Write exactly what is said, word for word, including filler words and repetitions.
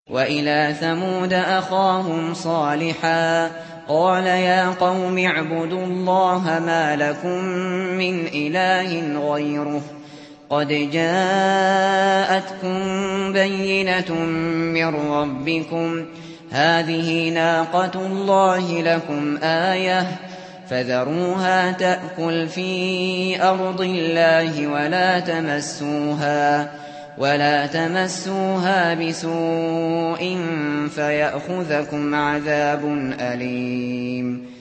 وَإِلَىٰ ثَمُودَ أَخَاهُمْ صَالِحًا قَالَ يَا قَوْمِ اعْبُدُوا اللَّهَ مَا لَكُم مِّنْ إِلَٰهٍ غَيْرُهُ قَدْ جَاءَتْكُم بَيِّنَةٌ مِّن رَّبِّكُمْ ۖ هَٰذِهِ نَاقَةُ اللَّهِ لَكُمْ آيَةً ۖ فَذَرُوهَا تَأْكُلْ فِي أَرْضِ اللَّهِ وَلَا تَمَسُّوهَا بِسُوءٍ فَيَأْخُذَكُمْ عَذَابٌ أَلِيمٌ